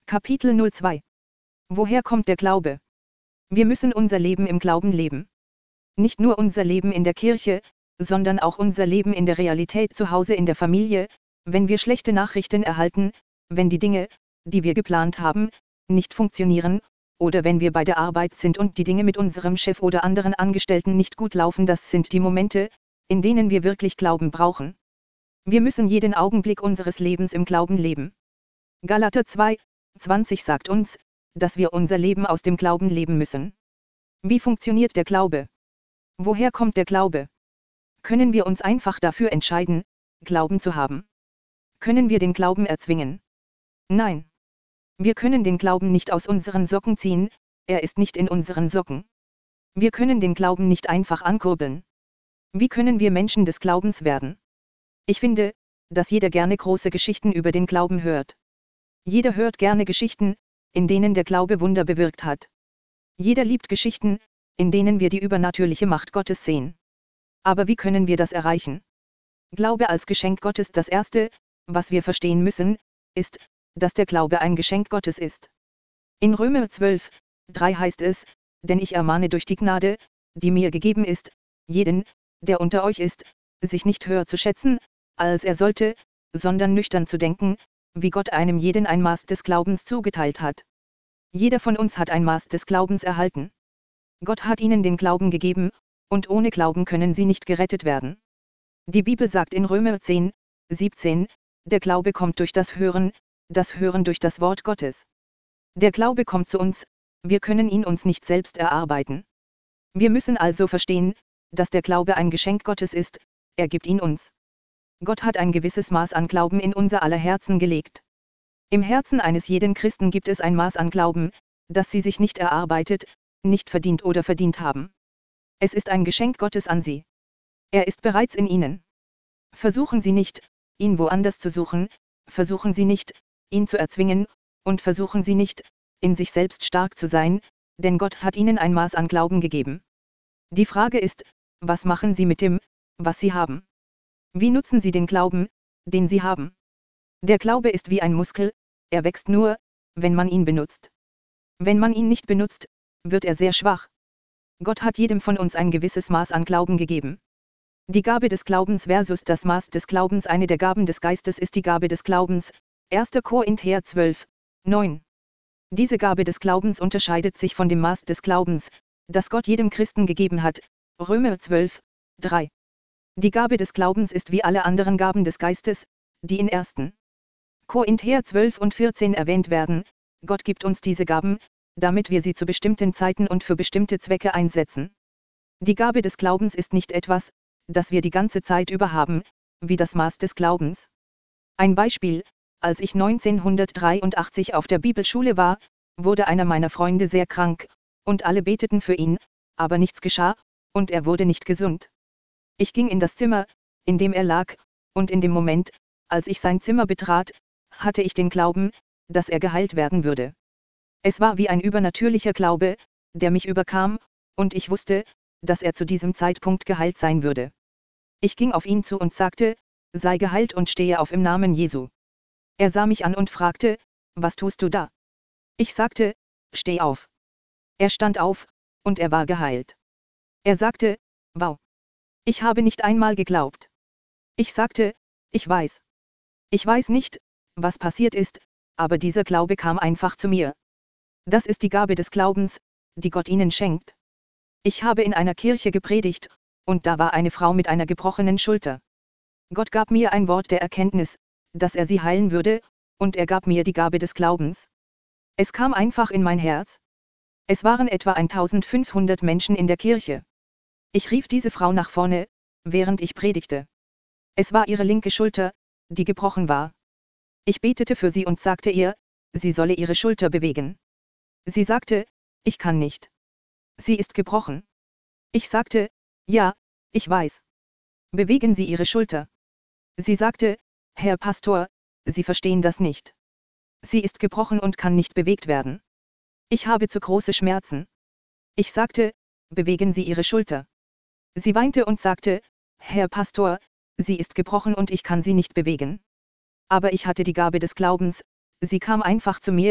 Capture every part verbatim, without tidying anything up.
Kapitel null zwei. Woher kommt der Glaube? Wir müssen unser Leben im Glauben leben. Nicht nur unser Leben in der Kirche, sondern auch unser Leben in der Realität zu Hause in der Familie, wenn wir schlechte Nachrichten erhalten, wenn die Dinge, die wir geplant haben, nicht funktionieren, oder wenn wir bei der Arbeit sind und die Dinge mit unserem Chef oder anderen Angestellten nicht gut laufen. Das sind die Momente, in denen wir wirklich Glauben brauchen. Wir müssen jeden Augenblick unseres Lebens im Glauben leben. Galater zwei, zwanzig sagt uns, dass wir unser Leben aus dem Glauben leben müssen. Wie funktioniert der Glaube? Woher kommt der Glaube? Können wir uns einfach dafür entscheiden, Glauben zu haben? Können wir den Glauben erzwingen? Nein. Wir können den Glauben nicht aus unseren Socken ziehen, er ist nicht in unseren Socken. Wir können den Glauben nicht einfach ankurbeln. Wie können wir Menschen des Glaubens werden? Ich finde, dass jeder gerne große Geschichten über den Glauben hört. Jeder hört gerne Geschichten, in denen der Glaube Wunder bewirkt hat. Jeder liebt Geschichten, in denen wir die übernatürliche Macht Gottes sehen. Aber wie können wir das erreichen? Glaube als Geschenk Gottes. Das Erste, was wir verstehen müssen, ist, dass der Glaube ein Geschenk Gottes ist. In Römer zwölf, drei heißt es, denn ich ermahne durch die Gnade, die mir gegeben ist, jeden, der unter euch ist, sich nicht höher zu schätzen, als er sollte, sondern nüchtern zu denken, wie Gott einem jeden ein Maß des Glaubens zugeteilt hat. Jeder von uns hat ein Maß des Glaubens erhalten. Gott hat ihnen den Glauben gegeben, und ohne Glauben können sie nicht gerettet werden. Die Bibel sagt in Römer zehn, siebzehn, der Glaube kommt durch das Hören, das Hören durch das Wort Gottes. Der Glaube kommt zu uns, wir können ihn uns nicht selbst erarbeiten. Wir müssen also verstehen, dass der Glaube ein Geschenk Gottes ist, er gibt ihn uns. Gott hat ein gewisses Maß an Glauben in unser aller Herzen gelegt. Im Herzen eines jeden Christen gibt es ein Maß an Glauben, das sie sich nicht erarbeitet, nicht verdient oder verdient haben. Es ist ein Geschenk Gottes an sie. Er ist bereits in ihnen. Versuchen Sie nicht, ihn woanders zu suchen, versuchen Sie nicht, ihn zu erzwingen, und versuchen Sie nicht, in sich selbst stark zu sein, denn Gott hat Ihnen ein Maß an Glauben gegeben. Die Frage ist, was machen Sie mit dem, was Sie haben? Wie nutzen Sie den Glauben, den Sie haben? Der Glaube ist wie ein Muskel, er wächst nur, wenn man ihn benutzt. Wenn man ihn nicht benutzt, wird er sehr schwach. Gott hat jedem von uns ein gewisses Maß an Glauben gegeben. Die Gabe des Glaubens versus das Maß des Glaubens. Eine der Gaben des Geistes ist die Gabe des Glaubens, erster Korinther zwölf, neun. Diese Gabe des Glaubens unterscheidet sich von dem Maß des Glaubens, das Gott jedem Christen gegeben hat, Römer zwölf, drei. Die Gabe des Glaubens ist wie alle anderen Gaben des Geistes, die in erster Korinther zwölf und vierzehn erwähnt werden. Gott gibt uns diese Gaben, damit wir sie zu bestimmten Zeiten und für bestimmte Zwecke einsetzen. Die Gabe des Glaubens ist nicht etwas, das wir die ganze Zeit über haben, wie das Maß des Glaubens. Ein Beispiel: Als ich neunzehnhundertdreiundachtzig auf der Bibelschule war, wurde einer meiner Freunde sehr krank, und alle beteten für ihn, aber nichts geschah, und er wurde nicht gesund. Ich ging in das Zimmer, in dem er lag, und in dem Moment, als ich sein Zimmer betrat, hatte ich den Glauben, dass er geheilt werden würde. Es war wie ein übernatürlicher Glaube, der mich überkam, und ich wusste, dass er zu diesem Zeitpunkt geheilt sein würde. Ich ging auf ihn zu und sagte, sei geheilt und stehe auf im Namen Jesu. Er sah mich an und fragte, was tust du da? Ich sagte, steh auf. Er stand auf, und er war geheilt. Er sagte, wow. Ich habe nicht einmal geglaubt. Ich sagte, ich weiß. Ich weiß nicht, was passiert ist, aber dieser Glaube kam einfach zu mir. Das ist die Gabe des Glaubens, die Gott ihnen schenkt. Ich habe in einer Kirche gepredigt, und da war eine Frau mit einer gebrochenen Schulter. Gott gab mir ein Wort der Erkenntnis, dass er sie heilen würde, und er gab mir die Gabe des Glaubens. Es kam einfach in mein Herz. Es waren etwa eintausendfünfhundert Menschen in der Kirche. Ich rief diese Frau nach vorne, während ich predigte. Es war ihre linke Schulter, die gebrochen war. Ich betete für sie und sagte ihr, sie solle ihre Schulter bewegen. Sie sagte, ich kann nicht. Sie ist gebrochen. Ich sagte, ja, ich weiß. Bewegen Sie Ihre Schulter. Sie sagte, Herr Pastor, Sie verstehen das nicht. Sie ist gebrochen und kann nicht bewegt werden. Ich habe zu große Schmerzen. Ich sagte, bewegen Sie Ihre Schulter. Sie weinte und sagte, Herr Pastor, sie ist gebrochen und ich kann sie nicht bewegen. Aber ich hatte die Gabe des Glaubens, sie kam einfach zu mir,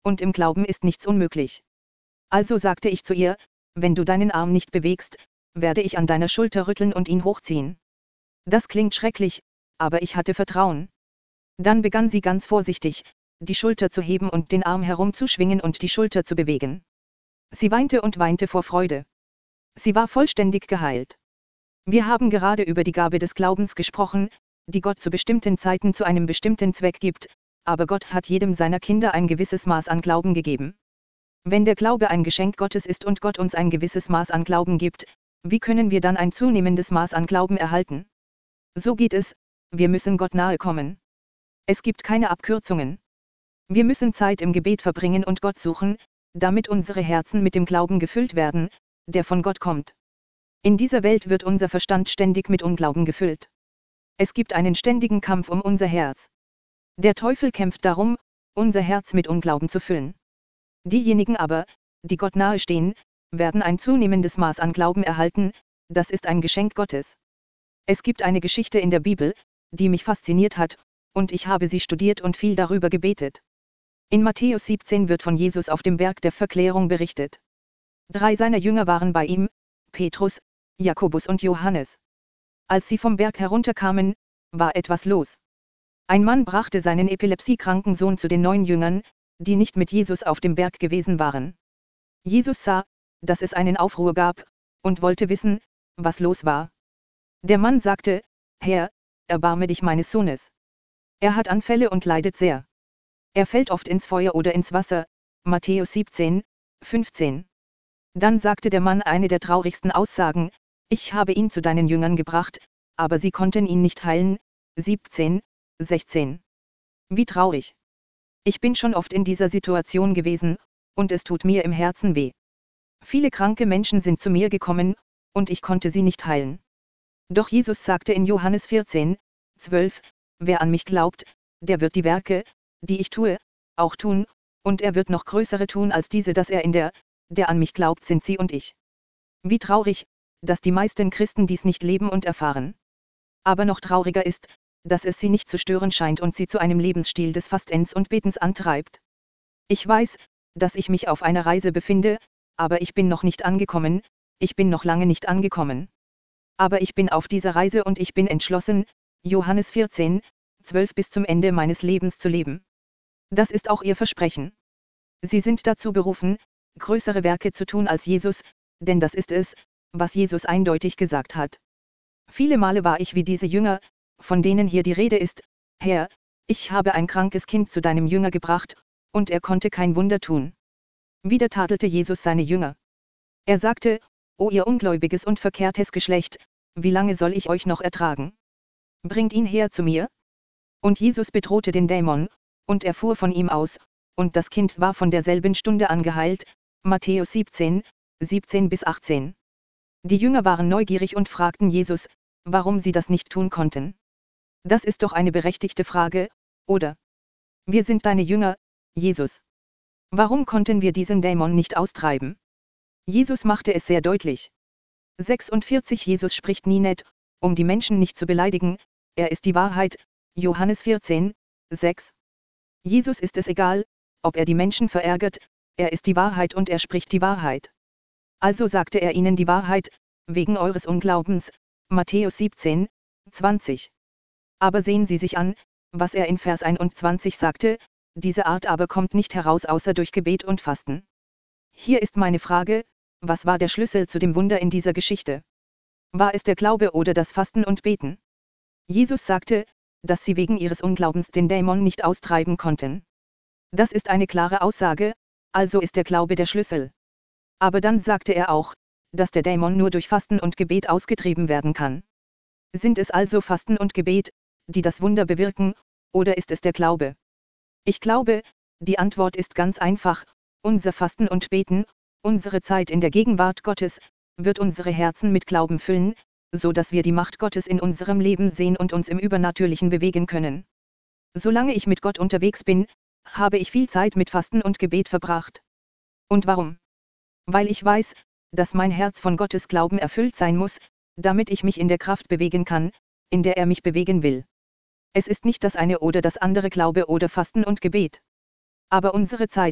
und im Glauben ist nichts unmöglich. Also sagte ich zu ihr, wenn du deinen Arm nicht bewegst, werde ich an deiner Schulter rütteln und ihn hochziehen. Das klingt schrecklich, aber ich hatte Vertrauen. Dann begann sie ganz vorsichtig, die Schulter zu heben und den Arm herumzuschwingen und die Schulter zu bewegen. Sie weinte und weinte vor Freude. Sie war vollständig geheilt. Wir haben gerade über die Gabe des Glaubens gesprochen, die Gott zu bestimmten Zeiten zu einem bestimmten Zweck gibt, aber Gott hat jedem seiner Kinder ein gewisses Maß an Glauben gegeben. Wenn der Glaube ein Geschenk Gottes ist und Gott uns ein gewisses Maß an Glauben gibt, wie können wir dann ein zunehmendes Maß an Glauben erhalten? So geht es, wir müssen Gott nahe kommen. Es gibt keine Abkürzungen. Wir müssen Zeit im Gebet verbringen und Gott suchen, damit unsere Herzen mit dem Glauben gefüllt werden, der von Gott kommt. In dieser Welt wird unser Verstand ständig mit Unglauben gefüllt. Es gibt einen ständigen Kampf um unser Herz. Der Teufel kämpft darum, unser Herz mit Unglauben zu füllen. Diejenigen aber, die Gott nahe stehen, werden ein zunehmendes Maß an Glauben erhalten, das ist ein Geschenk Gottes. Es gibt eine Geschichte in der Bibel, die mich fasziniert hat, und ich habe sie studiert und viel darüber gebetet. In Matthäus siebzehn wird von Jesus auf dem Berg der Verklärung berichtet. Drei seiner Jünger waren bei ihm, Petrus, Jakobus und Johannes. Als sie vom Berg herunterkamen, war etwas los. Ein Mann brachte seinen epilepsiekranken Sohn zu den neun Jüngern, die nicht mit Jesus auf dem Berg gewesen waren. Jesus sah, dass es einen Aufruhr gab, und wollte wissen, was los war. Der Mann sagte, Herr, erbarme dich meines Sohnes. Er hat Anfälle und leidet sehr. Er fällt oft ins Feuer oder ins Wasser, Matthäus siebzehn, fünfzehn. Dann sagte der Mann eine der traurigsten Aussagen, ich habe ihn zu deinen Jüngern gebracht, aber sie konnten ihn nicht heilen, siebzehn, sechzehn. Wie traurig. Ich bin schon oft in dieser Situation gewesen, und es tut mir im Herzen weh. Viele kranke Menschen sind zu mir gekommen, und ich konnte sie nicht heilen. Doch Jesus sagte in Johannes vierzehn, zwölf, wer an mich glaubt, der wird die Werke, die ich tue, auch tun, und er wird noch größere tun als diese, dass er in der, der an mich glaubt, sind sie und ich. Wie traurig, dass die meisten Christen dies nicht leben und erfahren. Aber noch trauriger ist, dass es sie nicht zu stören scheint und sie zu einem Lebensstil des Fastens und Betens antreibt. Ich weiß, dass ich mich auf einer Reise befinde, aber ich bin noch nicht angekommen, ich bin noch lange nicht angekommen. Aber ich bin auf dieser Reise und ich bin entschlossen, Johannes vierzehn, zwölf bis zum Ende meines Lebens zu leben. Das ist auch ihr Versprechen. Sie sind dazu berufen, größere Werke zu tun als Jesus, denn das ist es, was Jesus eindeutig gesagt hat. Viele Male war ich wie diese Jünger, von denen hier die Rede ist, Herr, ich habe ein krankes Kind zu deinem Jünger gebracht, und er konnte kein Wunder tun. Wieder tadelte Jesus seine Jünger. Er sagte, O ihr ungläubiges und verkehrtes Geschlecht, wie lange soll ich euch noch ertragen? Bringt ihn her zu mir. Und Jesus bedrohte den Dämon, und er fuhr von ihm aus, und das Kind war von derselben Stunde an geheilt, Matthäus siebzehn, siebzehn bis achtzehn. Die Jünger waren neugierig und fragten Jesus, warum sie das nicht tun konnten. Das ist doch eine berechtigte Frage, oder? Wir sind deine Jünger, Jesus. Warum konnten wir diesen Dämon nicht austreiben? Jesus machte es sehr deutlich. sechsundvierzig Jesus spricht nie nett, um die Menschen nicht zu beleidigen, er ist die Wahrheit, Johannes vierzehn, sechs. Jesus ist es egal, ob er die Menschen verärgert, er ist die Wahrheit und er spricht die Wahrheit. Also sagte er ihnen die Wahrheit, wegen eures Unglaubens, Matthäus siebzehn, zwanzig. Aber sehen Sie sich an, was er in Vers einundzwanzig sagte, diese Art aber kommt nicht heraus außer durch Gebet und Fasten. Hier ist meine Frage, was war der Schlüssel zu dem Wunder in dieser Geschichte? War es der Glaube oder das Fasten und Beten? Jesus sagte, dass sie wegen ihres Unglaubens den Dämon nicht austreiben konnten. Das ist eine klare Aussage, also ist der Glaube der Schlüssel. Aber dann sagte er auch, dass der Dämon nur durch Fasten und Gebet ausgetrieben werden kann. Sind es also Fasten und Gebet, die das Wunder bewirken, oder ist es der Glaube? Ich glaube, die Antwort ist ganz einfach, unser Fasten und Beten, unsere Zeit in der Gegenwart Gottes, wird unsere Herzen mit Glauben füllen, so dass wir die Macht Gottes in unserem Leben sehen und uns im Übernatürlichen bewegen können. Solange ich mit Gott unterwegs bin, habe ich viel Zeit mit Fasten und Gebet verbracht. Und warum? Weil ich weiß, dass mein Herz von Gottes Glauben erfüllt sein muss, damit ich mich in der Kraft bewegen kann, in der er mich bewegen will. Es ist nicht das eine oder das andere Glaube oder Fasten und Gebet. Aber unsere Zeit,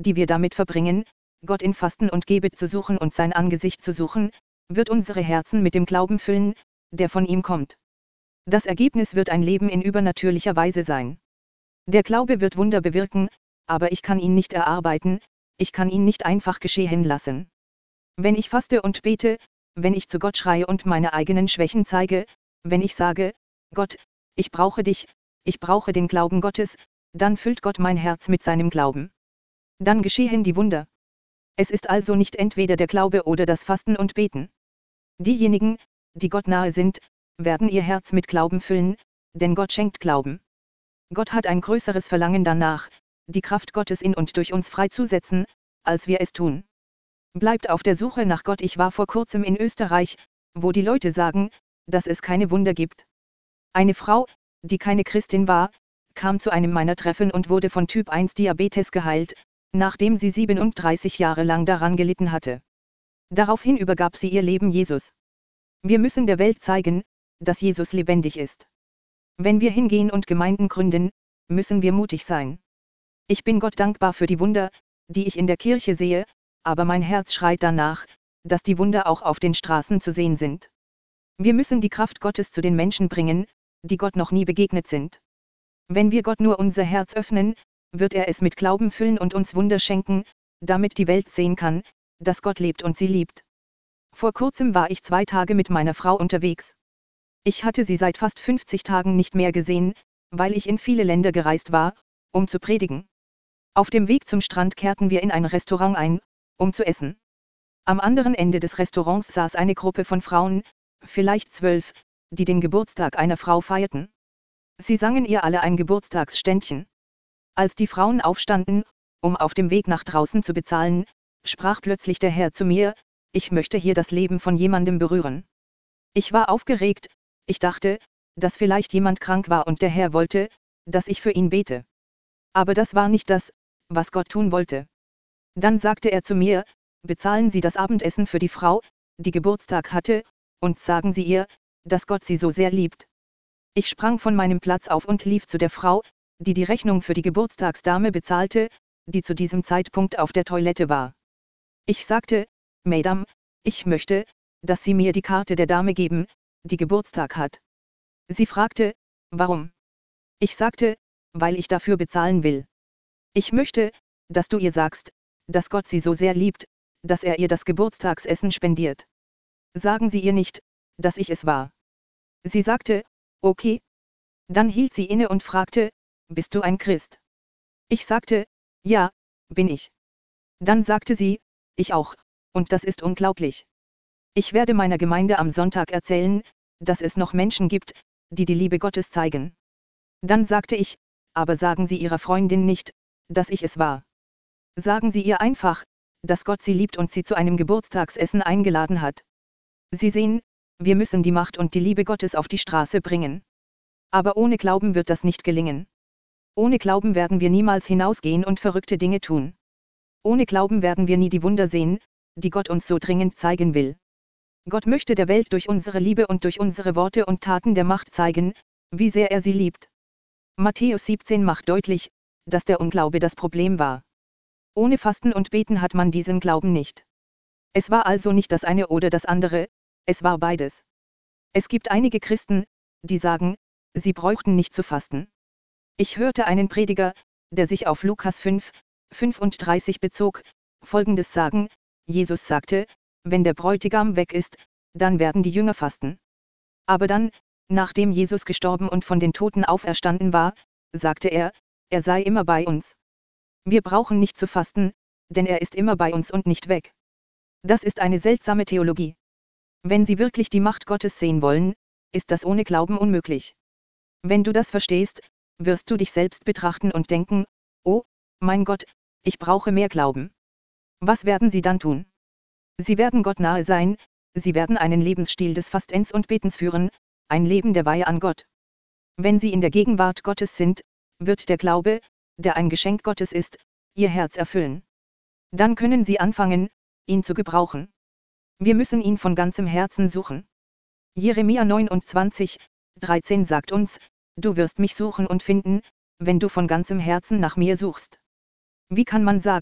die wir damit verbringen, Gott in Fasten und Gebet zu suchen und sein Angesicht zu suchen, wird unsere Herzen mit dem Glauben füllen, der von ihm kommt. Das Ergebnis wird ein Leben in übernatürlicher Weise sein. Der Glaube wird Wunder bewirken, aber ich kann ihn nicht erarbeiten, ich kann ihn nicht einfach geschehen lassen. Wenn ich faste und bete, wenn ich zu Gott schreie und meine eigenen Schwächen zeige, wenn ich sage, Gott, ich brauche dich, ich brauche den Glauben Gottes, dann füllt Gott mein Herz mit seinem Glauben. Dann geschehen die Wunder. Es ist also nicht entweder der Glaube oder das Fasten und Beten. Diejenigen, die Gott nahe sind, werden ihr Herz mit Glauben füllen, denn Gott schenkt Glauben. Gott hat ein größeres Verlangen danach, die Kraft Gottes in und durch uns freizusetzen, als wir es tun. Bleibt auf der Suche nach Gott. Ich war vor kurzem in Österreich, wo die Leute sagen, dass es keine Wunder gibt. Eine Frau, die keine Christin war, kam zu einem meiner Treffen und wurde von Typ eins Diabetes geheilt, nachdem sie siebenunddreißig Jahre lang daran gelitten hatte. Daraufhin übergab sie ihr Leben Jesus. Wir müssen der Welt zeigen, dass Jesus lebendig ist. Wenn wir hingehen und Gemeinden gründen, müssen wir mutig sein. Ich bin Gott dankbar für die Wunder, die ich in der Kirche sehe, aber mein Herz schreit danach, dass die Wunder auch auf den Straßen zu sehen sind. Wir müssen die Kraft Gottes zu den Menschen bringen, die Gott noch nie begegnet sind. Wenn wir Gott nur unser Herz öffnen, wird er es mit Glauben füllen und uns Wunder schenken, damit die Welt sehen kann, dass Gott lebt und sie liebt. Vor kurzem war ich zwei Tage mit meiner Frau unterwegs. Ich hatte sie seit fast fünfzig Tagen nicht mehr gesehen, weil ich in viele Länder gereist war, um zu predigen. Auf dem Weg zum Strand kehrten wir in ein Restaurant ein, um zu essen. Am anderen Ende des Restaurants saß eine Gruppe von Frauen, vielleicht zwölf, die den Geburtstag einer Frau feierten. Sie sangen ihr alle ein Geburtstagsständchen. Als die Frauen aufstanden, um auf dem Weg nach draußen zu bezahlen, sprach plötzlich der Herr zu mir, ich möchte hier das Leben von jemandem berühren. Ich war aufgeregt, ich dachte, dass vielleicht jemand krank war und der Herr wollte, dass ich für ihn bete. Aber das war nicht das, was Gott tun wollte. Dann sagte er zu mir, bezahlen Sie das Abendessen für die Frau, die Geburtstag hatte, und sagen Sie ihr, dass Gott sie so sehr liebt. Ich sprang von meinem Platz auf und lief zu der Frau, die die Rechnung für die Geburtstagsdame bezahlte, die zu diesem Zeitpunkt auf der Toilette war. Ich sagte, Madame, ich möchte, dass Sie mir die Karte der Dame geben, die Geburtstag hat. Sie fragte, warum? Ich sagte, weil ich dafür bezahlen will. Ich möchte, dass du ihr sagst, dass Gott sie so sehr liebt, dass er ihr das Geburtstagsessen spendiert. Sagen Sie ihr nicht, dass ich es war. Sie sagte, okay. Dann hielt sie inne und fragte, bist du ein Christ? Ich sagte, ja, bin ich. Dann sagte sie, ich auch, und das ist unglaublich. Ich werde meiner Gemeinde am Sonntag erzählen, dass es noch Menschen gibt, die die Liebe Gottes zeigen. Dann sagte ich, aber sagen Sie Ihrer Freundin nicht, dass ich es war. Sagen Sie ihr einfach, dass Gott sie liebt und sie zu einem Geburtstagsessen eingeladen hat. Sie sehen, wir müssen die Macht und die Liebe Gottes auf die Straße bringen. Aber ohne Glauben wird das nicht gelingen. Ohne Glauben werden wir niemals hinausgehen und verrückte Dinge tun. Ohne Glauben werden wir nie die Wunder sehen, die Gott uns so dringend zeigen will. Gott möchte der Welt durch unsere Liebe und durch unsere Worte und Taten der Macht zeigen, wie sehr er sie liebt. Matthäus siebzehn macht deutlich, dass der Unglaube das Problem war. Ohne Fasten und Beten hat man diesen Glauben nicht. Es war also nicht das eine oder das andere, es war beides. Es gibt einige Christen, die sagen, sie bräuchten nicht zu fasten. Ich hörte einen Prediger, der sich auf Lukas fünf, fünfunddreißig bezog, Folgendes sagen, Jesus sagte, wenn der Bräutigam weg ist, dann werden die Jünger fasten. Aber dann, nachdem Jesus gestorben und von den Toten auferstanden war, sagte er, er sei immer bei uns. Wir brauchen nicht zu fasten, denn er ist immer bei uns und nicht weg. Das ist eine seltsame Theologie. Wenn Sie wirklich die Macht Gottes sehen wollen, ist das ohne Glauben unmöglich. Wenn du das verstehst, wirst du dich selbst betrachten und denken, oh, mein Gott, ich brauche mehr Glauben. Was werden Sie dann tun? Sie werden Gott nahe sein, Sie werden einen Lebensstil des Fastens und Betens führen, ein Leben der Weihe an Gott. Wenn Sie in der Gegenwart Gottes sind, wird der Glaube, der ein Geschenk Gottes ist, Ihr Herz erfüllen. Dann können Sie anfangen, ihn zu gebrauchen. Wir müssen ihn von ganzem Herzen suchen. Jeremia neunundzwanzig, dreizehn sagt uns, du wirst mich suchen und finden, wenn du von ganzem Herzen nach mir suchst. Wie kann man sagen,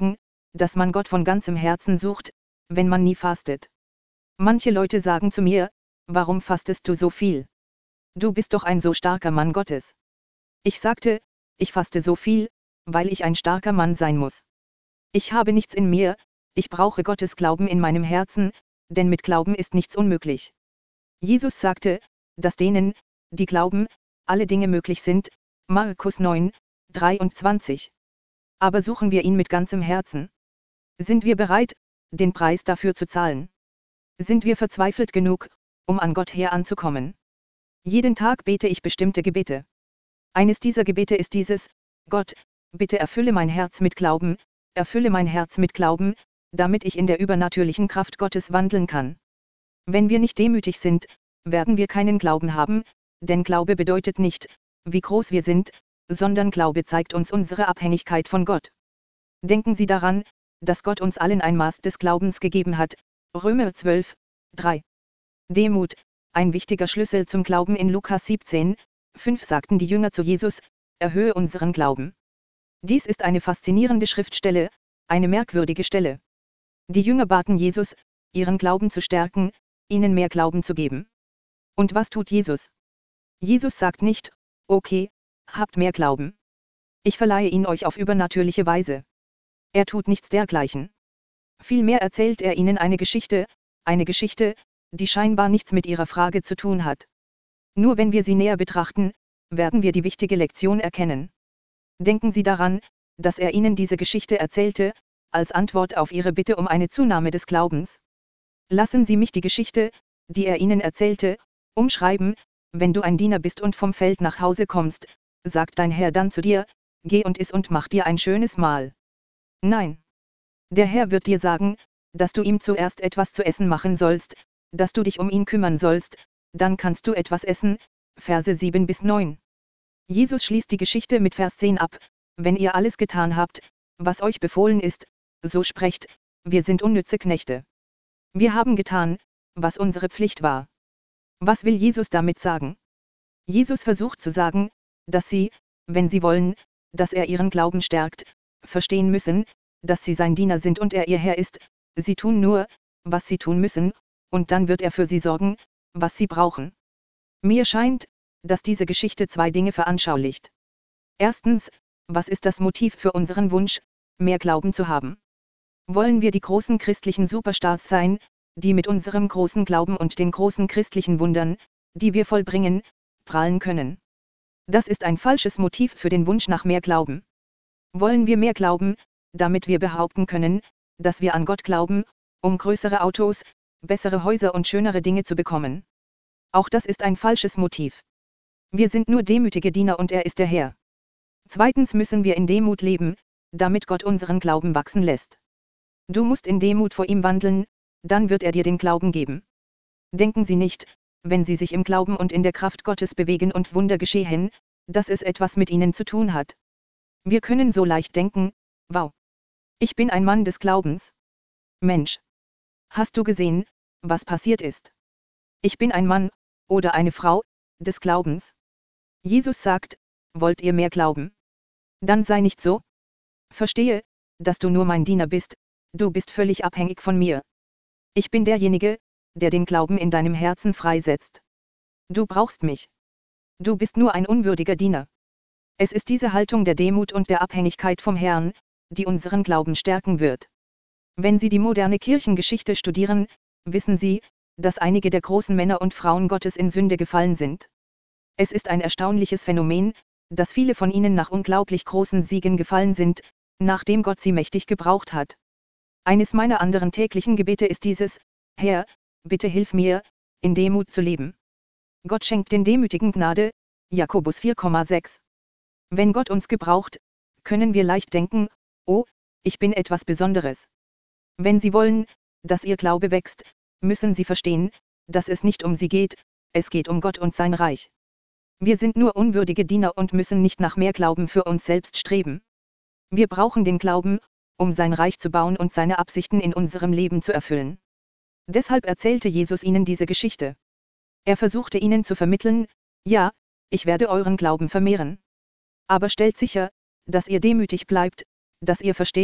dass man Gott von ganzem Herzen sucht, wenn man nie fastet. Manche Leute sagen zu mir, warum fastest du so viel? Du bist doch ein so starker Mann Gottes. Ich sagte, ich faste so viel, weil ich ein starker Mann sein muss. Ich habe nichts in mir, ich brauche Gottes Glauben in meinem Herzen, denn mit Glauben ist nichts unmöglich. Jesus sagte, dass denen, die glauben, alle Dinge möglich sind, Markus neun, dreiundzwanzig. Aber suchen wir ihn mit ganzem Herzen? Sind wir bereit, den Preis dafür zu zahlen? Sind wir verzweifelt genug, um an Gott her anzukommen? Jeden Tag bete ich bestimmte Gebete. Eines dieser Gebete ist dieses: Gott, bitte erfülle mein Herz mit Glauben, erfülle mein Herz mit Glauben, damit ich in der übernatürlichen Kraft Gottes wandeln kann. Wenn wir nicht demütig sind, werden wir keinen Glauben haben, denn Glaube bedeutet nicht, wie groß wir sind, sondern Glaube zeigt uns unsere Abhängigkeit von Gott. Denken Sie daran, dass Gott uns allen ein Maß des Glaubens gegeben hat, Römer zwölf, drei. Demut, ein wichtiger Schlüssel zum Glauben. In Lukas siebzehn, fünf sagten die Jünger zu Jesus: Erhöhe unseren Glauben. Dies ist eine faszinierende Schriftstelle, eine merkwürdige Stelle. Die Jünger baten Jesus, ihren Glauben zu stärken, ihnen mehr Glauben zu geben. Und was tut Jesus? Jesus sagt nicht: Okay, habt mehr Glauben. Ich verleihe ihn euch auf übernatürliche Weise. Er tut nichts dergleichen. Vielmehr erzählt er ihnen eine Geschichte, eine Geschichte, die scheinbar nichts mit ihrer Frage zu tun hat. Nur wenn wir sie näher betrachten, werden wir die wichtige Lektion erkennen. Denken Sie daran, dass er ihnen diese Geschichte erzählte, als Antwort auf ihre Bitte um eine Zunahme des Glaubens. Lassen Sie mich die Geschichte, die er ihnen erzählte, umschreiben: Wenn du ein Diener bist und vom Feld nach Hause kommst, sagt dein Herr dann zu dir: Geh und iss und mach dir ein schönes Mahl. Nein. Der Herr wird dir sagen, dass du ihm zuerst etwas zu essen machen sollst, dass du dich um ihn kümmern sollst, dann kannst du etwas essen. Verse sieben bis neun. Jesus schließt die Geschichte mit Vers zehn ab: Wenn ihr alles getan habt, was euch befohlen ist, so sprecht: Wir sind unnütze Knechte. Wir haben getan, was unsere Pflicht war. Was will Jesus damit sagen? Jesus versucht zu sagen, dass sie, wenn sie wollen, dass er ihren Glauben stärkt, verstehen müssen, dass sie sein Diener sind und er ihr Herr ist. Sie tun nur, was sie tun müssen, und dann wird er für sie sorgen, was sie brauchen. Mir scheint, dass diese Geschichte zwei Dinge veranschaulicht. Erstens, was ist das Motiv für unseren Wunsch, mehr Glauben zu haben? Wollen wir die großen christlichen Superstars sein, die mit unserem großen Glauben und den großen christlichen Wundern, die wir vollbringen, prahlen können? Das ist ein falsches Motiv für den Wunsch nach mehr Glauben. Wollen wir mehr glauben, damit wir behaupten können, dass wir an Gott glauben, um größere Autos, bessere Häuser und schönere Dinge zu bekommen? Auch das ist ein falsches Motiv. Wir sind nur demütige Diener und er ist der Herr. Zweitens müssen wir in Demut leben, damit Gott unseren Glauben wachsen lässt. Du musst in Demut vor ihm wandeln, dann wird er dir den Glauben geben. Denken Sie nicht, wenn Sie sich im Glauben und in der Kraft Gottes bewegen und Wunder geschehen, dass es etwas mit ihnen zu tun hat. Wir können so leicht denken: Wow, ich bin ein Mann des Glaubens. Mensch, hast du gesehen, was passiert ist? Ich bin ein Mann, oder eine Frau, des Glaubens. Jesus sagt: Wollt ihr mehr glauben? Dann sei nicht so. Verstehe, dass du nur mein Diener bist, du bist völlig abhängig von mir. Ich bin derjenige, der den Glauben in deinem Herzen freisetzt. Du brauchst mich. Du bist nur ein unwürdiger Diener. Es ist diese Haltung der Demut und der Abhängigkeit vom Herrn, die unseren Glauben stärken wird. Wenn Sie die moderne Kirchengeschichte studieren, wissen Sie, dass einige der großen Männer und Frauen Gottes in Sünde gefallen sind. Es ist ein erstaunliches Phänomen, dass viele von ihnen nach unglaublich großen Siegen gefallen sind, nachdem Gott sie mächtig gebraucht hat. Eines meiner anderen täglichen Gebete ist dieses: Herr, bitte hilf mir, in Demut zu leben. Gott schenkt den Demütigen Gnade, Jakobus vier Komma sechs. Wenn Gott uns gebraucht, können wir leicht denken: Oh, ich bin etwas Besonderes. Wenn Sie wollen, dass Ihr Glaube wächst, müssen Sie verstehen, dass es nicht um Sie geht, es geht um Gott und sein Reich. Wir sind nur unwürdige Diener und müssen nicht nach mehr Glauben für uns selbst streben. Wir brauchen den Glauben, um sein Reich zu bauen und seine Absichten in unserem Leben zu erfüllen. Deshalb erzählte Jesus ihnen diese Geschichte. Er versuchte ihnen zu vermitteln: Ja, ich werde euren Glauben vermehren. Aber stellt sicher, dass ihr demütig bleibt, dass ihr versteht,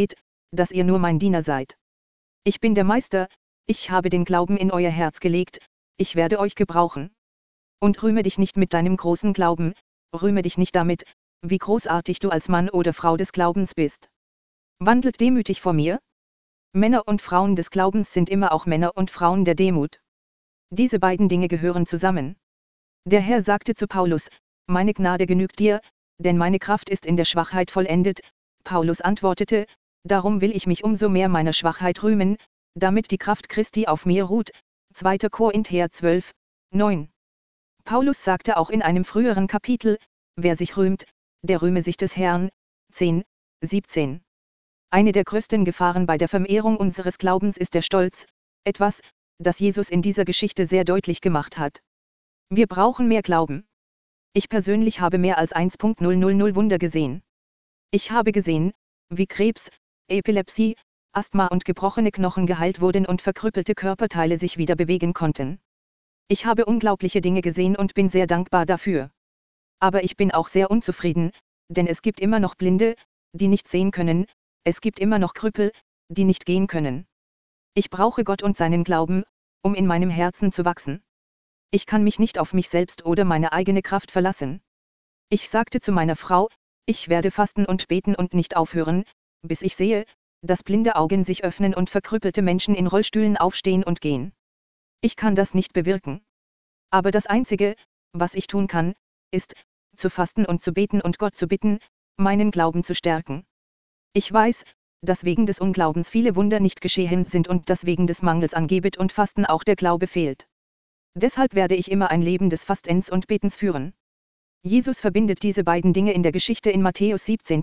dass ihr nur mein Diener seid. Ich bin der Meister, ich habe den Glauben in euer Herz gelegt, ich werde euch gebrauchen. Und rühme dich nicht mit deinem großen Glauben, rühme dich nicht damit, wie großartig du als Mann oder Frau des Glaubens bist. Wandelt demütig vor mir. Männer und Frauen des Glaubens sind immer auch Männer und Frauen der Demut. Diese beiden Dinge gehören zusammen. Der Herr sagte zu Paulus, meine Gnade genügt dir, denn meine Kraft ist in der Schwachheit vollendet. Paulus antwortete, darum will ich mich umso mehr meiner Schwachheit rühmen, damit die Kraft Christi auf mir ruht. zweiter Korinther zwölf, neun. Paulus sagte auch in einem früheren Kapitel, wer sich rühmt, der rühme sich des Herrn. zehn, siebzehn. Eine der größten Gefahren bei der Vermehrung unseres Glaubens ist der Stolz, etwas, das Jesus in dieser Geschichte sehr deutlich gemacht hat. Wir brauchen mehr Glauben. Ich persönlich habe mehr als hundertzehn Wunder gesehen. Ich habe gesehen, wie Krebs, Epilepsie, Asthma und gebrochene Knochen geheilt wurden und verkrüppelte Körperteile sich wieder bewegen konnten. Ich habe unglaubliche Dinge gesehen und bin sehr dankbar dafür. Aber ich bin auch sehr unzufrieden, denn es gibt immer noch Blinde, die nicht sehen können, es gibt immer noch Krüppel, die nicht gehen können. Ich brauche Gott und seinen Glauben, um in meinem Herzen zu wachsen. Ich kann mich nicht auf mich selbst oder meine eigene Kraft verlassen. Ich sagte zu meiner Frau, ich werde fasten und beten und nicht aufhören, bis ich sehe, dass blinde Augen sich öffnen und verkrüppelte Menschen in Rollstühlen aufstehen und gehen. Ich kann das nicht bewirken. Aber das Einzige, was ich tun kann, ist, zu fasten und zu beten und Gott zu bitten, meinen Glauben zu stärken. Ich weiß, dass wegen des Unglaubens viele Wunder nicht geschehen sind und dass wegen des Mangels an Gebet und Fasten auch der Glaube fehlt. Deshalb werde ich immer ein Leben des Fastens und Betens führen. Jesus verbindet diese beiden Dinge in der Geschichte in Matthäus siebzehn.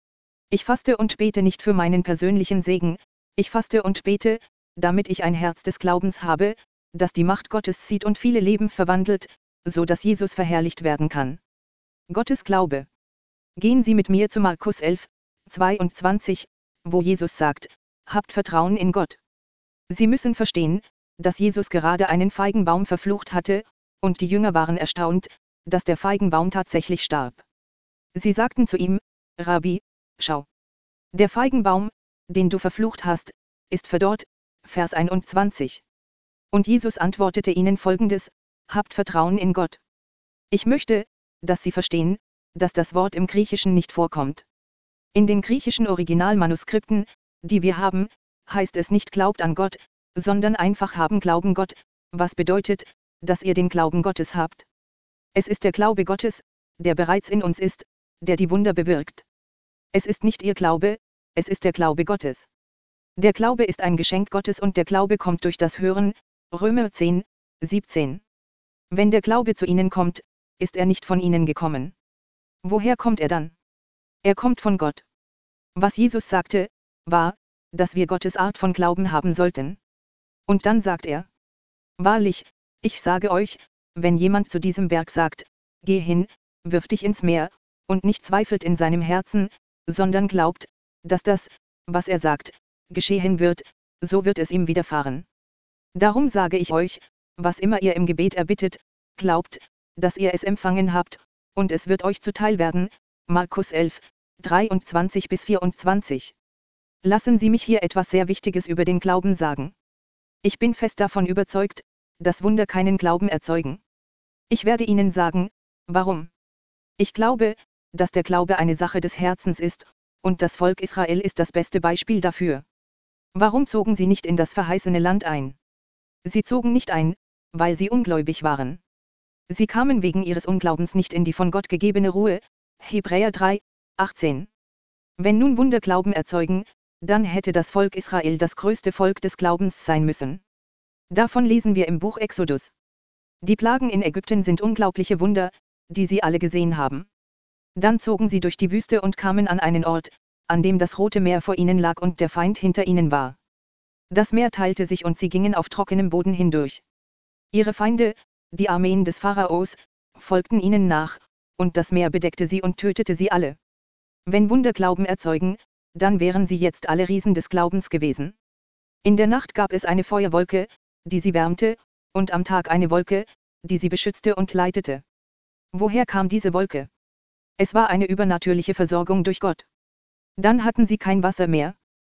Ich faste und bete nicht für meinen persönlichen Segen, ich faste und bete, damit ich ein Herz des Glaubens habe, das die Macht Gottes sieht und viele Leben verwandelt, so dass Jesus verherrlicht werden kann. Gottes Glaube. Gehen Sie mit mir zu Markus elf, zweiundzwanzig, wo Jesus sagt, habt Vertrauen in Gott. Sie müssen verstehen, dass Jesus gerade einen Feigenbaum verflucht hatte, und die Jünger waren erstaunt, dass der Feigenbaum tatsächlich starb. Sie sagten zu ihm, Rabbi, schau. Der Feigenbaum, den du verflucht hast, ist verdorrt, Vers einundzwanzig. Und Jesus antwortete ihnen folgendes, habt Vertrauen in Gott. Ich möchte, dass Sie verstehen, dass das Wort im Griechischen nicht vorkommt. In den griechischen Originalmanuskripten, die wir haben, heißt es nicht glaubt an Gott, sondern einfach haben Glauben Gott, was bedeutet, dass ihr den Glauben Gottes habt. Es ist der Glaube Gottes, der bereits in uns ist, der die Wunder bewirkt. Es ist nicht ihr Glaube, es ist der Glaube Gottes. Der Glaube ist ein Geschenk Gottes und der Glaube kommt durch das Hören, Römer zehn, siebzehn. Wenn der Glaube zu ihnen kommt, ist er nicht von ihnen gekommen. Woher kommt er dann? Er kommt von Gott. Was Jesus sagte, war, dass wir Gottes Art von Glauben haben sollten. Und dann sagt er, wahrlich, ich sage euch, wenn jemand zu diesem Berg sagt, geh hin, wirf dich ins Meer, und nicht zweifelt in seinem Herzen, sondern glaubt, dass das, was er sagt, geschehen wird, so wird es ihm widerfahren. Darum sage ich euch, was immer ihr im Gebet erbittet, glaubt, dass ihr es empfangen habt, und es wird euch zuteil werden. Markus elf, dreiundzwanzig bis vierundzwanzig. Lassen Sie mich hier etwas sehr Wichtiges über den Glauben sagen. Ich bin fest davon überzeugt, dass Wunder keinen Glauben erzeugen. Ich werde Ihnen sagen, warum. Ich glaube, dass der Glaube eine Sache des Herzens ist, und das Volk Israel ist das beste Beispiel dafür. Warum zogen sie nicht in das verheißene Land ein? Sie zogen nicht ein, weil sie ungläubig waren. Sie kamen wegen ihres Unglaubens nicht in die von Gott gegebene Ruhe. Hebräer drei, achtzehn. Wenn nun Wunder Glauben erzeugen, dann hätte das Volk Israel das größte Volk des Glaubens sein müssen. Davon lesen wir im Buch Exodus. Die Plagen in Ägypten sind unglaubliche Wunder, die sie alle gesehen haben. Dann zogen sie durch die Wüste und kamen an einen Ort, an dem das Rote Meer vor ihnen lag und der Feind hinter ihnen war. Das Meer teilte sich und sie gingen auf trockenem Boden hindurch. Ihre Feinde, die Armeen des Pharaos, folgten ihnen nach, und das Meer bedeckte sie und tötete sie alle. Wenn Wunder Glauben erzeugen, dann wären sie jetzt alle Riesen des Glaubens gewesen. In der Nacht gab es eine Feuerwolke, die sie wärmte, und am Tag eine Wolke, die sie beschützte und leitete. Woher kam diese Wolke? Es war eine übernatürliche Versorgung durch Gott. Dann hatten sie kein Wasser mehr.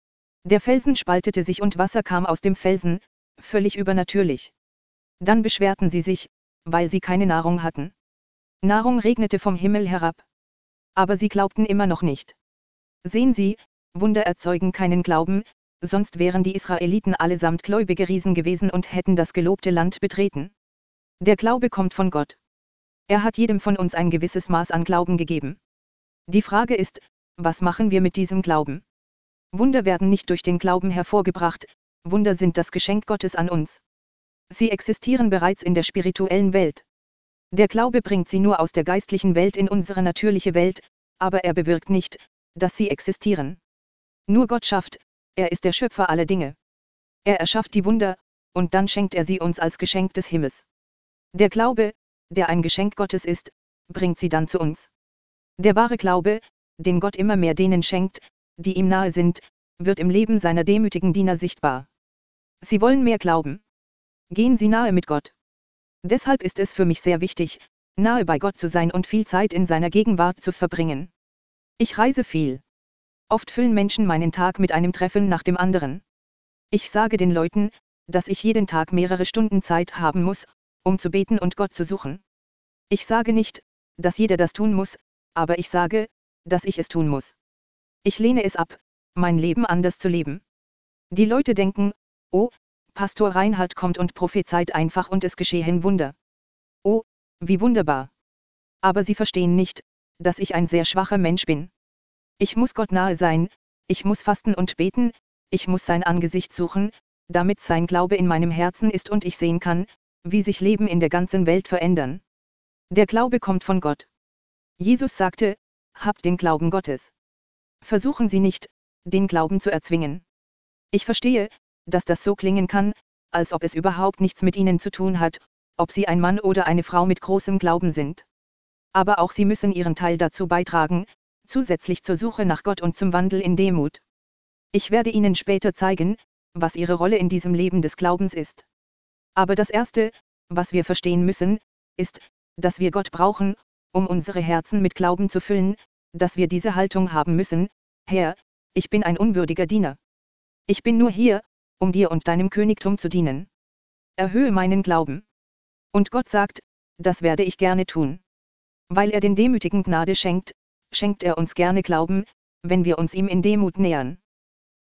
Der Felsen spaltete sich und Wasser kam aus dem Felsen, völlig übernatürlich. Dann beschwerten sie sich, weil sie keine Nahrung hatten. Nahrung regnete vom Himmel herab. Aber sie glaubten immer noch nicht. Sehen Sie, Wunder erzeugen keinen Glauben, sonst wären die Israeliten allesamt gläubige Riesen gewesen und hätten das gelobte Land betreten. Der Glaube kommt von Gott. Er hat jedem von uns ein gewisses Maß an Glauben gegeben. Die Frage ist, was machen wir mit diesem Glauben? Wunder werden nicht durch den Glauben hervorgebracht, Wunder sind das Geschenk Gottes an uns. Sie existieren bereits in der spirituellen Welt. Der Glaube bringt sie nur aus der geistlichen Welt in unsere natürliche Welt, aber er bewirkt nicht, dass sie existieren. Nur Gott schafft, er ist der Schöpfer aller Dinge. Er erschafft die Wunder, und dann schenkt er sie uns als Geschenk des Himmels. Der Glaube, der ein Geschenk Gottes ist, bringt sie dann zu uns. Der wahre Glaube, den Gott immer mehr denen schenkt, die ihm nahe sind, wird im Leben seiner demütigen Diener sichtbar. Sie wollen mehr glauben. Gehen Sie nahe mit Gott. Deshalb ist es für mich sehr wichtig, nahe bei Gott zu sein und viel Zeit in seiner Gegenwart zu verbringen. Ich reise viel. Oft füllen Menschen meinen Tag mit einem Treffen nach dem anderen. Ich sage den Leuten, dass ich jeden Tag mehrere Stunden Zeit haben muss, um zu beten und Gott zu suchen. Ich sage nicht, dass jeder das tun muss, aber ich sage, dass ich es tun muss. Ich lehne es ab, mein Leben anders zu leben. Die Leute denken, oh, Pastor Reinhard kommt und prophezeit einfach und es geschehen Wunder. Oh, wie wunderbar. Aber sie verstehen nicht, dass ich ein sehr schwacher Mensch bin. Ich muss Gott nahe sein, ich muss fasten und beten, ich muss sein Angesicht suchen, damit sein Glaube in meinem Herzen ist und ich sehen kann, wie sich Leben in der ganzen Welt verändern. Der Glaube kommt von Gott. Jesus sagte, habt den Glauben Gottes. Versuchen Sie nicht, den Glauben zu erzwingen. Ich verstehe, dass das so klingen kann, als ob es überhaupt nichts mit Ihnen zu tun hat, ob Sie ein Mann oder eine Frau mit großem Glauben sind. Aber auch Sie müssen Ihren Teil dazu beitragen, zusätzlich zur Suche nach Gott und zum Wandel in Demut. Ich werde Ihnen später zeigen, was Ihre Rolle in diesem Leben des Glaubens ist. Aber das Erste, was wir verstehen müssen, ist, dass wir Gott brauchen, um unsere Herzen mit Glauben zu füllen, dass wir diese Haltung haben müssen, Herr, ich bin ein unwürdiger Diener. Ich bin nur hier, um dir und deinem Königtum zu dienen. Erhöhe meinen Glauben. Und Gott sagt, das werde ich gerne tun. Weil er den Demütigen Gnade schenkt, schenkt er uns gerne Glauben, wenn wir uns ihm in Demut nähern.